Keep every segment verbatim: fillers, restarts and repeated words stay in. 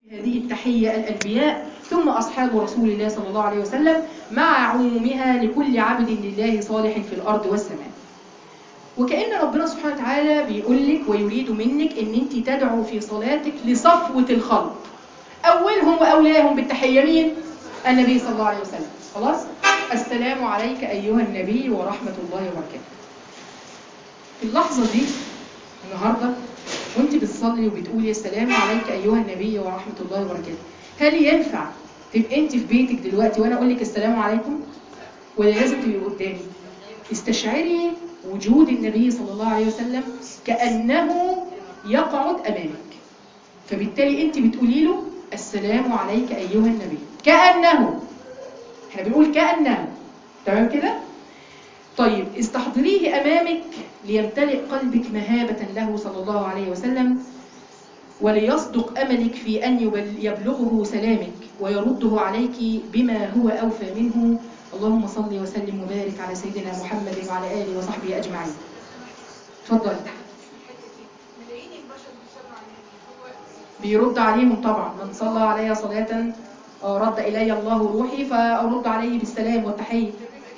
هذه التحية الأنبياء ثم أصحاب رسول الله صلى الله عليه وسلم مع عمومها لكل عبد لله صالح في الأرض والسماء. وكأن ربنا سبحانه وتعالى بيقول لك ويريد منك أن أنت تدعو في صلاتك لصفوة الخلق، أولهم وأولاهم بالتحية مين؟ النبي صلى الله عليه وسلم. خلاص؟ السلام عليك أيها النبي ورحمة الله وبركاته. في اللحظة دي النهاردة وانت بتصلي وبتقولي السلام عليك أيها النبي ورحمة الله وبركاته، هل ينفع تبقى انت في بيتك دلوقتي وانا اقول لك السلام عليكم؟ ولا لازم تبقي قدامي؟ استشعري وجود النبي صلى الله عليه وسلم كأنه يقعد أمامك، فبالتالي انت بتقولي له السلام عليك أيها النبي كأنه، احنا بنقول كأنه، تمام كده؟ طيب استحضريه أمامك ليمتلئ قلبك مهابة له صلى الله عليه وسلم، وليصدق أملك في أن يبلغه سلامك ويرده عليك بما هو أوفى منه. اللهم صل وسلم وبارك على سيدنا محمد وعلى آله وصحبه أجمعين. تفضل. بيرد عليهم طبعا، من صلى علي صلاة رد إلي الله روحي فأرد عليه بالسلام والتحية.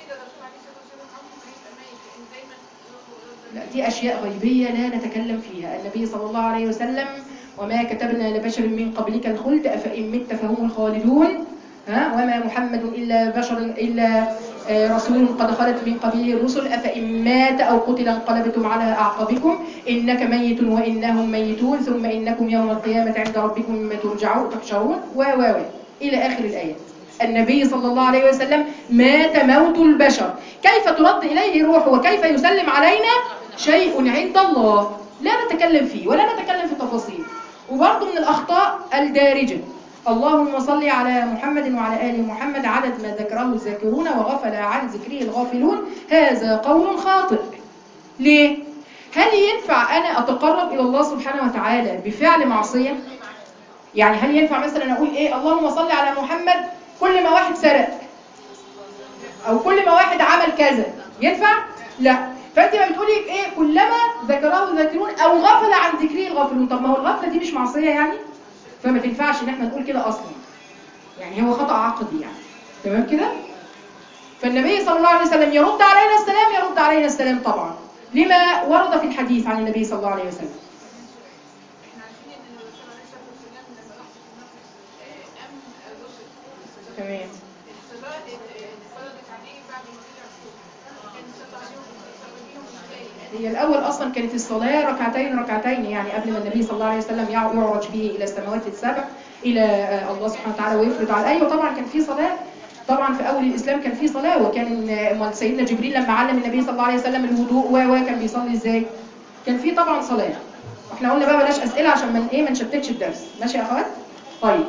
لا دي أشياء غيبية لا نتكلم فيها. النبي صلى الله عليه وسلم وما كتبنا لبشر من قبلك الخلد أفإن مت فهم الخالدون، ها وما محمد إلا بشر إلا رسول قد خلت من قبله الرسل أفإن مات أو قتل انقلبتم على أعقابكم إنك ميت وإنهم ميتون ثم إنكم يوم القيامة عند ربكم ترجعون تحشرون و و و إلى آخر الآيات. النبي صلى الله عليه وسلم مات موت البشر، كيف ترد إليه روحه وكيف يسلم علينا شيء عند الله لا نتكلم فيه ولا نتكلم في التفاصيل. وبرضه من الأخطاء الدارجة اللهم صل على محمد وعلى آل محمد عدد ما ذكره الذاكرون وغفل عن ذكره الغافلون، هذا قول خاطئ. ليه؟ هل ينفع أنا أتقرب إلى الله سبحانه وتعالى بفعل معصية؟ يعني هل ينفع مثلا أقول إيه اللهم صل على محمد كل ما واحد سرق أو كل ما واحد عمل كذا؟ ينفع؟ لا. فأنت ما بتقولي إيه كلما ذكره الذاكرون أو غفل عن ذكره الغافلون. طب ما هو الغفلة دي مش معصية يعني؟ فما تنفعش ان احنا نقول كده اصلا، يعني هو خطأ عقدي يعني، تمام كده؟ فالنبي صلى الله عليه وسلم يرد علينا السلام يرد علينا السلام طبعا لما ورد في الحديث عن النبي صلى الله عليه وسلم. احنا عارفين ان الرسول عليه الصلاه والسلام لما راح في المقدس ام الرسل تمام الصلاه اتفرضت عليه بعد ما طلع فوق، كان صلى عليهم صلى بيهم ازاي؟ هي الاول اصلا كانت الصلاه ركعتين ركعتين يعني قبل ما النبي صلى الله عليه وسلم يعرج به الى السماوات السبع الى الله سبحانه وتعالى ويفرض على ايوه طبعا كان في صلاه. طبعا في اول الاسلام كان في صلاه، وكان امال سيدنا جبريل لما علم النبي صلى الله عليه وسلم الوضوء و كان بيصلي ازاي؟ كان في طبعا صلاه. واحنا قلنا بقى بلاش اسئله عشان من ايه ما نشتتش الدرس، ماشي يا اخوات؟ طيب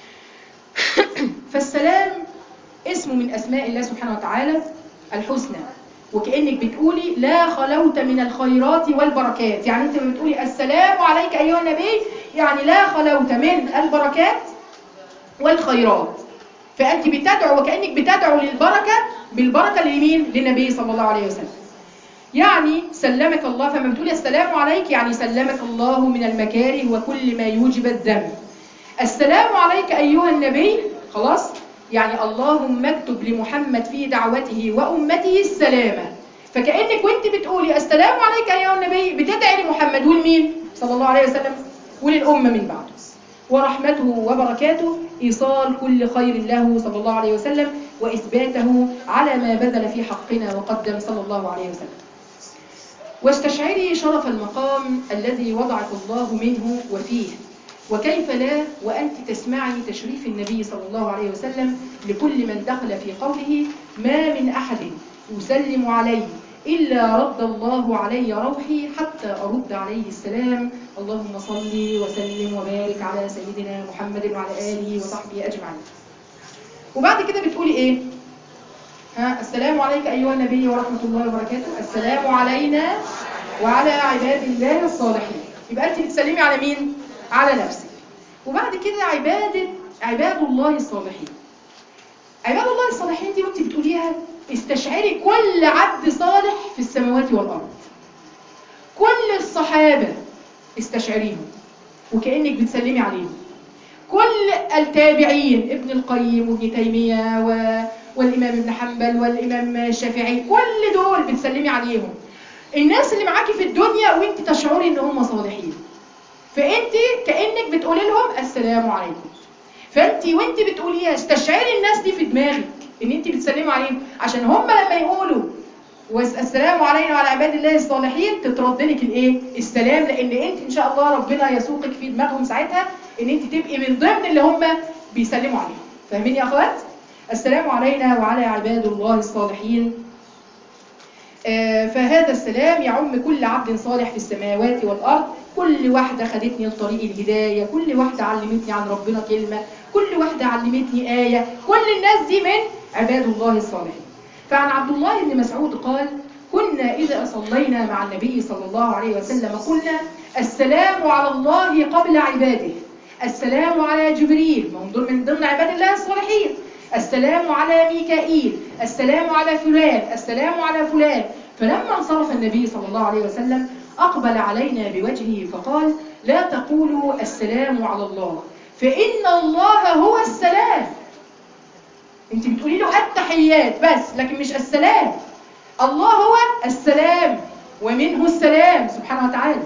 فالسلام اسم من اسماء الله سبحانه وتعالى الحسنى، وكأنك بتقولي لا خلوت من الخيرات والبركات، يعني انت بتقولي السلام عليك أيها النبي يعني لا خلوت من البركات والخيرات، فأنت بتدعو وكأنك بتدعو للبركة بالبركة لمين؟ للنبي صلى الله عليه وسلم. يعني سلمك الله، فما بتقولي السلام عليك يعني سلمك الله من المكاره وكل ما يوجب الذنب. السلام عليك أيها النبي خلاص يعني اللهم اكتب لمحمد في دعوته وأمته السلامة، فكأنك وانت بتقولي السلام عليك أيها النبي بتدعي لمحمد والمين صلى الله عليه وسلم وللأمة من بعده، ورحمته وبركاته إيصال كل خير له صلى الله عليه وسلم وإثباته على ما بذل في حقنا وقدم صلى الله عليه وسلم. واستشعري شرف المقام الذي وضعك الله منه وفيه، وكيف لا وأنت تسمعي تشريف النبي صلى الله عليه وسلم لكل من دخل في قوله ما من أحد يسلم علي إلا رد الله علي روحي حتى أرد عليه السلام. اللهم صل وسلم وبارك على سيدنا محمد وعلى آله وصحبه أجمعين. وبعد كده بتقولي إيه؟ ها السلام عليك أيها النبي ورحمة الله وبركاته، السلام علينا وعلى عباد الله الصالحين. يبقى أنت بتسلمي على مين؟ على نفسك. وبعد كده عبادة عباد الله الصالحين. عباد الله الصالحين دي وانت بتقوليها استشعري كل عبد صالح في السماوات والأرض، كل الصحابة استشعريهم وكأنك بتسلمي عليهم، كل التابعين ابن القيم وابن تيمية و... والإمام ابن حنبل والإمام الشافعي، كل دول بتسلمي عليهم. الناس اللي معاكي في الدنيا وانت تشعري ان هم صالحين، فانت كأنك بتقولي لهم السلام عليكم. فانت وانت بتقوليها استشعري الناس دي في دماغك ان انت بتسلموا عليهم، عشان هم لما يقولوا والسلام علينا وعلى عباد الله الصالحين تترد لك الايه؟ السلام، لان انت ان شاء الله ربنا يسوقك في دماغهم ساعتها ان انت تبقي من ضمن اللي هم بيسلموا عليهم. فاهمين يا اخوات؟ السلام علينا وعلى عباد الله الصالحين. آه فهذا السلام يعم كل عبد صالح في السماوات والارض، كل واحده خدتني لطريق الهدايه، كل واحده علمتني عن ربنا كلمه، كل واحده علمتني ايه، كل الناس دي من عباد الله الصالحين. فعن عبد الله بن مسعود قال: كنا إذا صلينا مع النبي صلى الله عليه وسلم قلنا السلام على الله قبل عباده، السلام على جبريل، ما هم دول من ضمن عباد الله الصالحين، السلام على ميكائيل، السلام على فلان، السلام على فلان. فلما انصرف النبي صلى الله عليه وسلم أقبل علينا بوجهه فقال: لا تقولوا السلام على الله فإن الله هو السلام. انت بتقولي له التحيات بس، لكن مش السلام. الله هو السلام ومنه السلام سبحانه وتعالى.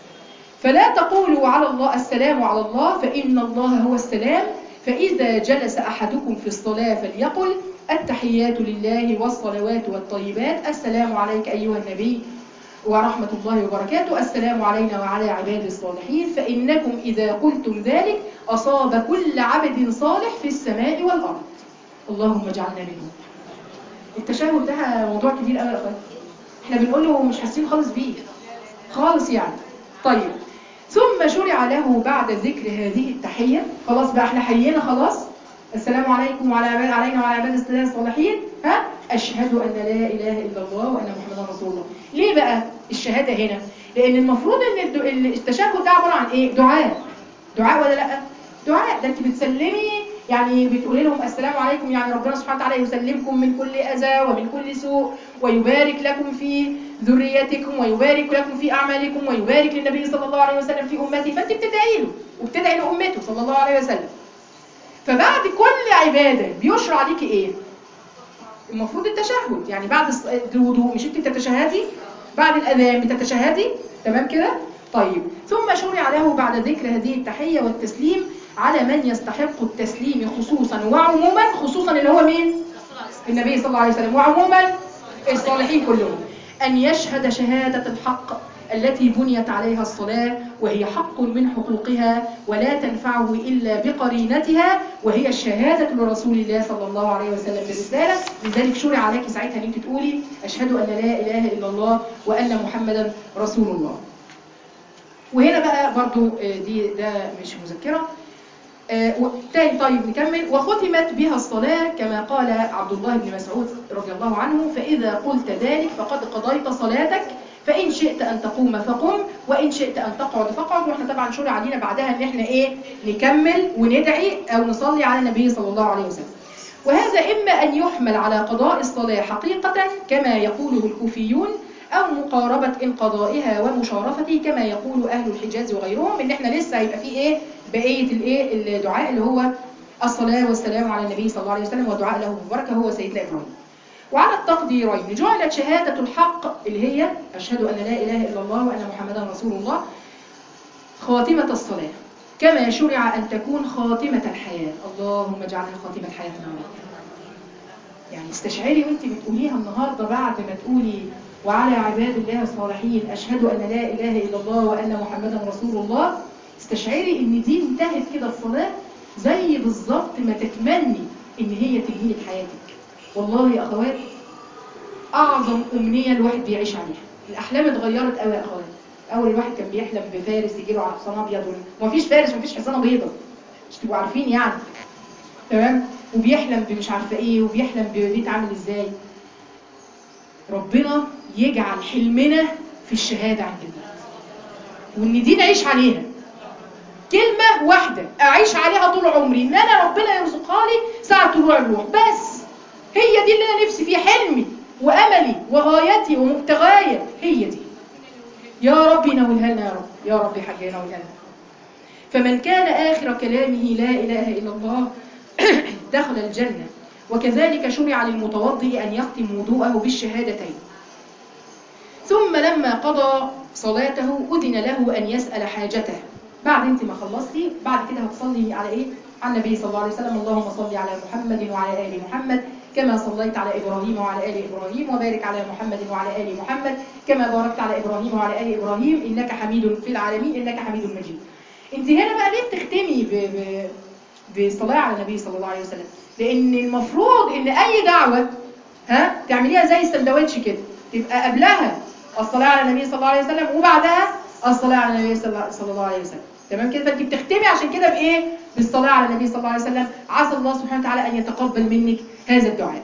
فلا تقولوا على الله السلام على الله فإن الله هو السلام. فإذا جلس أحدكم في الصلاة فليقل التحيات لله والصلوات والطيبات، السلام عليك أيها النبي ورحمة الله وبركاته، السلام علينا وعلى عباد الصالحين، فإنكم إذا قلتم ذلك أصاب كل عبد صالح في السماء والأرض. اللهم اجعلنا منهم. التشهد ده موضوع كبير قوي يا اخوات، احنا بنقول له مش حاسين خالص بيه خالص يعني. طيب، ثم شرع له بعد ذكر هذه التحيه، خلاص بقى احنا حيينا خلاص، السلام عليكم وعلى عباد علينا وعلى عباد الله الصالحين، ها اشهد ان لا اله الا الله وان محمدا رسول الله. ليه بقى الشهاده هنا؟ لان المفروض ان التشهد ده عباره عن ايه؟ دعاء. دعاء ولا لا؟ دعاء. ده انت بتسلمي، يعني بتقولي لهم السلام عليكم، يعني ربنا سبحانه وتعالى يسلمكم من كل اذى ومن كل سوء، ويبارك لكم في ذريتكم، ويبارك لكم في اعمالكم، ويبارك للنبي صلى الله عليه وسلم في امته. فانت بتدعي له وبتدعي لامته صلى الله عليه وسلم. فبعد كل عباده بيشرع عليكي ايه؟ المفروض التشهد. يعني بعد الوضوء مش انت بتتشهدي؟ بعد الاذان بتتشهدي، تمام كده؟ طيب، ثم شرع له بعد ذكر هذه التحيه والتسليم على من يستحق التسليم خصوصا وعموما، خصوصا اللي هو مين؟ النبي صلى الله عليه وسلم، وعموما الصالحين كلهم، أن يشهد شهادة الحق التي بنيت عليها الصلاة، وهي حق من حقوقها ولا تنفعه إلا بقرينتها، وهي الشهادة لرسول الله صلى الله عليه وسلم بالرسالة. لذلك شرع عليك ساعتها أن أنت تقولي أشهد أن لا إله إلا الله وأن محمدا رسول الله. وهنا بقى برضو دي ده مش مذكرة. آه تاني، طيب نكمل. وختمت بها الصلاة كما قال عبد الله بن مسعود رضي الله عنه: فإذا قلت ذلك فقد قضيت صلاتك، فإن شئت أن تقوم فقم، وإن شئت أن تقعد فقعد. واحنا طبعا شرع علينا بعدها ان احنا ايه؟ نكمل وندعي او نصلي على النبي صلى الله عليه وسلم. وهذا إما أن يحمل على قضاء الصلاة حقيقة كما يقوله الكوفيون، أو مقاربة انقضائها ومشارفته كما يقول أهل الحجاز وغيرهم، إن إحنا لسه هيبقى فيه إيه؟ بقية الإيه؟ الدعاء اللي هو الصلاة والسلام على النبي صلى الله عليه وسلم والدعاء له بالبركة هو سيدنا إبراهيم. وعلى التقديرين جعلت شهادة الحق اللي هي أشهد أن لا إله إلا الله وأن محمدا رسول الله خاتمة الصلاة، كما شرع أن تكون خاتمة الحياة. اللهم اجعلها خاتمة حياتنا. يعني استشعري وانت بتقوليها النهاردة بعد ما تقولي وعلى عباد الله الصالحين أشهد أن لا إله إلا الله وأن محمدا رسول الله، استشعري ان دي انتهت كده الصلاة، زي بالظبط ما تتمني ان هي تنهي لك حياتك. والله يا أخوات أعظم أمنية الواحد بيعيش عليها. الأحلام اتغيرت قوي يا أخوات. أول الواحد كان بيحلم بفارس يجيله على حصان أبيض، ومفيش فارس ومفيش حصانة بيضة، مش تبقوا عارفين يعني، تمام؟ وبيحلم بمش عارفة إيه، وبيحلم ببيت عامل إزاي. ربنا يجعل حلمنا في الشهادة عند الموت، وإن دي نعيش عليها. كلمة واحدة أعيش عليها طول عمري، إن أنا ربنا يرزقها لي ساعة طلوع الروح، بس هي دي اللي أنا نفسي فيه، حلمي وأملي وغايتي ومبتغايا، هي دي. يا رب نولها لنا، يا رب يا رب حاجة نولها لنا. فمن كان آخر كلامه لا إله إلا الله دخل الجنة. وكذلك شرع للمتوضئ أن يختم وضوءه بالشهادتين. ثم لما قضى صلاته أذن له أن يسأل حاجته. بعد انت ما خلصتي بعد كده هتصلي على ايه؟ على النبي صلى الله عليه وسلم. اللهم صل على محمد وعلى آل محمد كما صليت على إبراهيم وعلى آل إبراهيم، وبارك على محمد وعلى آل محمد كما باركت على إبراهيم وعلى آل إبراهيم إنك حميد في العالمين إنك حميد مجيد. انت هنا بقى ليه بتختمي ب... ب... بالصلاة على النبي صلى الله عليه وسلم؟ لأن المفروض إن أي دعوة ها تعمليها زي السندوتش كده، تبقى قبلها الصلاة على النبي صلى الله عليه وسلم وبعدها الصلاة على النبي صلى الله عليه وسلم. تمام كده؟ فانت بتختمي عشان كده بايه؟ بالصلاة على النبي صلى الله عليه وسلم. عسى الله سبحانه وتعالى أن يتقبل منك هذا الدعاء.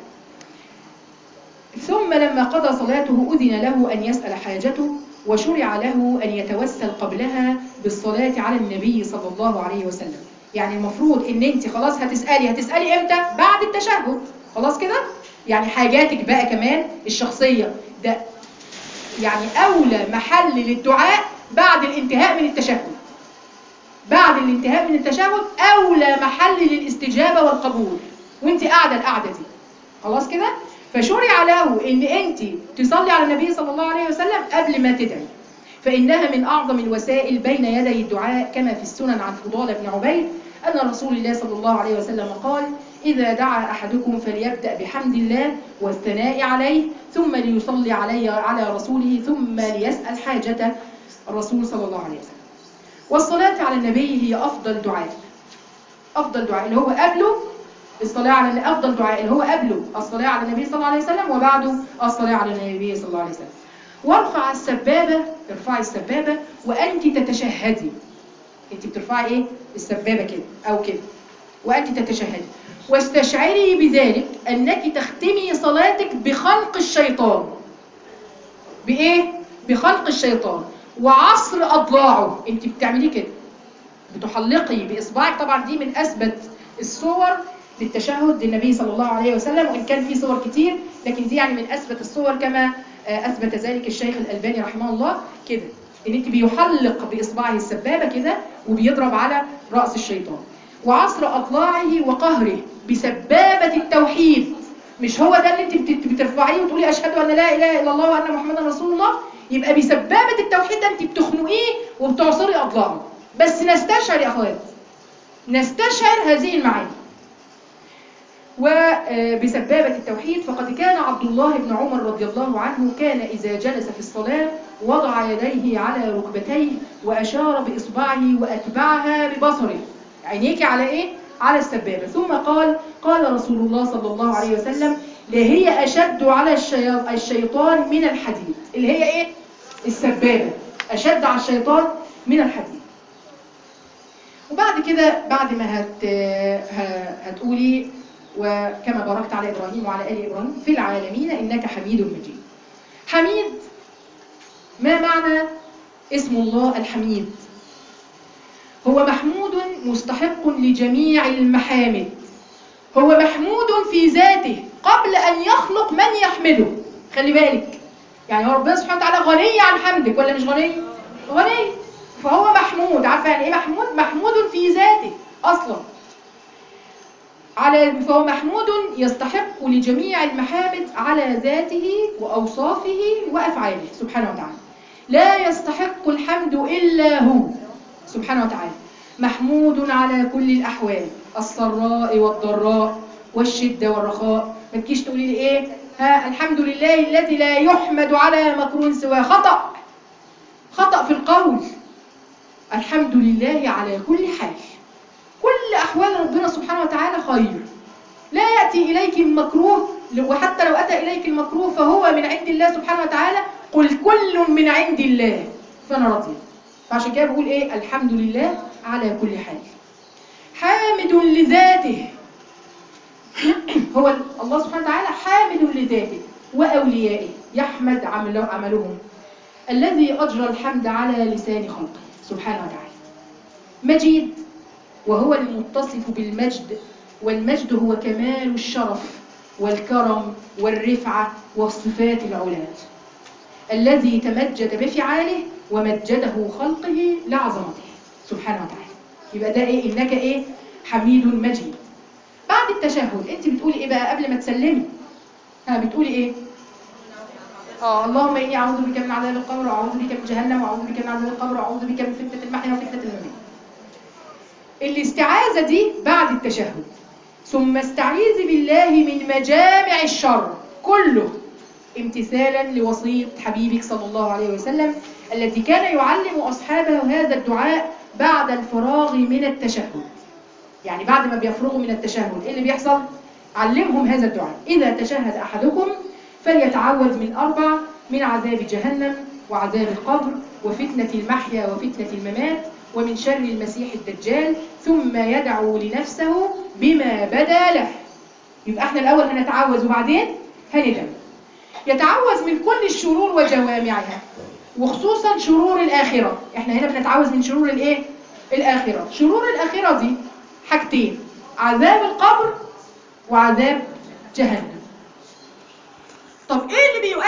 ثم لما قضى صلاته أذن له أن يسأل حاجته، وشرع له أن يتوسل قبلها بالصلاة على النبي صلى الله عليه وسلم. يعني المفروض ان انت خلاص هتسألي هتسألي امتى؟ بعد التشهد. خلاص كده؟ يعني حاجاتك بقى كمان الشخصية ده يعني أولى محل للدعاء بعد الانتهاء من التشهد. بعد الانتهاء من التشهد أولى محل للاستجابة والقبول وانت قاعدة القعدة دي. خلاص كده؟ فشرع له ان انت تصلي على النبي صلى الله عليه وسلم قبل ما تدعي، فإنها من أعظم الوسائل بين يدي الدعاء، كما في السنن عن فضال بن عبيد أن رسول الله صلى الله عليه وسلم قال: إذا دعا أحدكم فليبدأ بحمد الله والثناء عليه ثم ليصلي علي على رسوله ثم ليسأل حاجته. الرسول صلى الله عليه وسلم. والصلاة على النبي هي أفضل دعاء. أفضل دعاء اللي هو قبله الصلاة على أفضل دعاء اللي هو قبله الصلاة على النبي صلى الله عليه وسلم وبعده الصلاة على النبي صلى الله عليه وسلم. وارفع السبابة، ارفعي السبابة وأنت تتشهدي. أنت بترفعي إيه؟ السبابة كده أو كده وأنت تتشهدي. واستشعري بذلك أنك تختمي صلاتك بخنق الشيطان. بإيه؟ بخنق الشيطان وعصر أضلاعه. أنت بتعملي كده، بتحلقي بإصبعك. طبعا دي من أثبت الصور للتشهد للنبي صلى الله عليه وسلم، وإن كان في صور كتير لكن دي يعني من أثبت الصور، كما أثبت ذلك الشيخ الألباني رحمه الله كده، إن أنت بيحلق بإصبعه السبابة كده وبيضرب على رأس الشيطان. وعصر أضلاعه وقهره بسبابة التوحيد. مش هو ده اللي أنت بترفعيه وتقولي أشهد أن لا إله إلا الله وأن محمدا رسول الله؟ يبقى بسبابة التوحيد ده أنت بتخنقيه وبتعصري أضلاعه. بس نستشعر يا أخوات، نستشعر هذه المعاني. وبسبابة التوحيد، فقد كان عبد الله بن عمر رضي الله عنه كان إذا جلس في الصلاة وضع يديه على ركبتيه وأشار بإصبعه وأتبعها ببصره. عينيك على إيه؟ على السبابة. ثم قال: قال رسول الله صلى الله عليه وسلم: لهي أشد على الشيطان من الحديد. اللي هي إيه؟ السبابة أشد على الشيطان من الحديد. وبعد كده بعد ما هت هتقولي وكما باركت على إبراهيم وعلى آل إبراهيم في العالمين إنك حميد مجيد. حميد، ما معنى اسم الله الحميد؟ هو محمود مستحق لجميع المحامد. هو محمود في ذاته قبل أن يخلق من يحمده. خلي بالك، يعني هو ربنا سبحانه وتعالى غني عن حمدك ولا مش غني؟ غني. فهو محمود. عارفة يعني إيه محمود؟ محمود في ذاته أصلا. على فهو محمود يستحق لجميع المحامد على ذاته وأوصافه وأفعاله سبحانه وتعالى. لا يستحق الحمد إلا هو سبحانه وتعالى. محمود على كل الأحوال، السراء والضراء والشدة والرخاء. ما تجيش تقولي لي إيه؟ ها الحمد لله الذي لا يحمد على مكروه سواه. خطأ. خطأ في القول. الحمد لله على كل حال. كل أحوال ربنا سبحانه وتعالى خير. لا يأتي إليك المكروه، وحتى لو أتى إليك المكروه فهو من عند الله سبحانه وتعالى. قل كل من عند الله فأنا راضي. فعشان كده بقول إيه؟ الحمد لله على كل حال. حامد لذاته. هو الله سبحانه وتعالى حامد لذاته وأوليائه يحمد عملهم، الذي أجرى الحمد على لسان خلقه سبحانه وتعالى. مجيد، وهو المتصف بالمجد، والمجد هو كمال الشرف والكرم والرفعة والصفات العلات، الذي تمجد بفعاله ومجده خلقه لعظمته سبحانه وتعالى. يبقى ده ايه؟ انك ايه؟ حميد مجيد. بعد التشهد انت بتقولي ايه بقى قبل ما تسلمي؟ ها بتقولي ايه؟ اه اللهم اني اعوذ بك من عذاب القبر واعوذ بك من جهنم واعوذ بك من عذاب القبر واعوذ بك من فتنة المحيا وفتنة الممات. الاستعاذة دي بعد التشهد. ثم استعيذ بالله من مجامع الشر كله امتثالا لوصية حبيبك صلى الله عليه وسلم الذي كان يعلم أصحابه هذا الدعاء بعد الفراغ من التشهد. يعني بعد ما بيفرغوا من التشهد ايه اللي بيحصل؟ علمهم هذا الدعاء: إذا تشهد أحدكم فليتعوذ من أربع: من عذاب جهنم وعذاب القبر وفتنة المحيا وفتنة الممات ومن شر المسيح الدجال، ثم يدعو لنفسه بما بدا له. يبقى احنا الأول هنتعوذ وبعدين هندعو. يتعوذ من كل الشرور وجوامعها وخصوصا شرور الآخرة. احنا هنا بنتعوذ من شرور الايه؟ الآخرة. شرور الآخرة دي حاجتين: عذاب القبر وعذاب جهنم. طب ايه اللي بيؤدي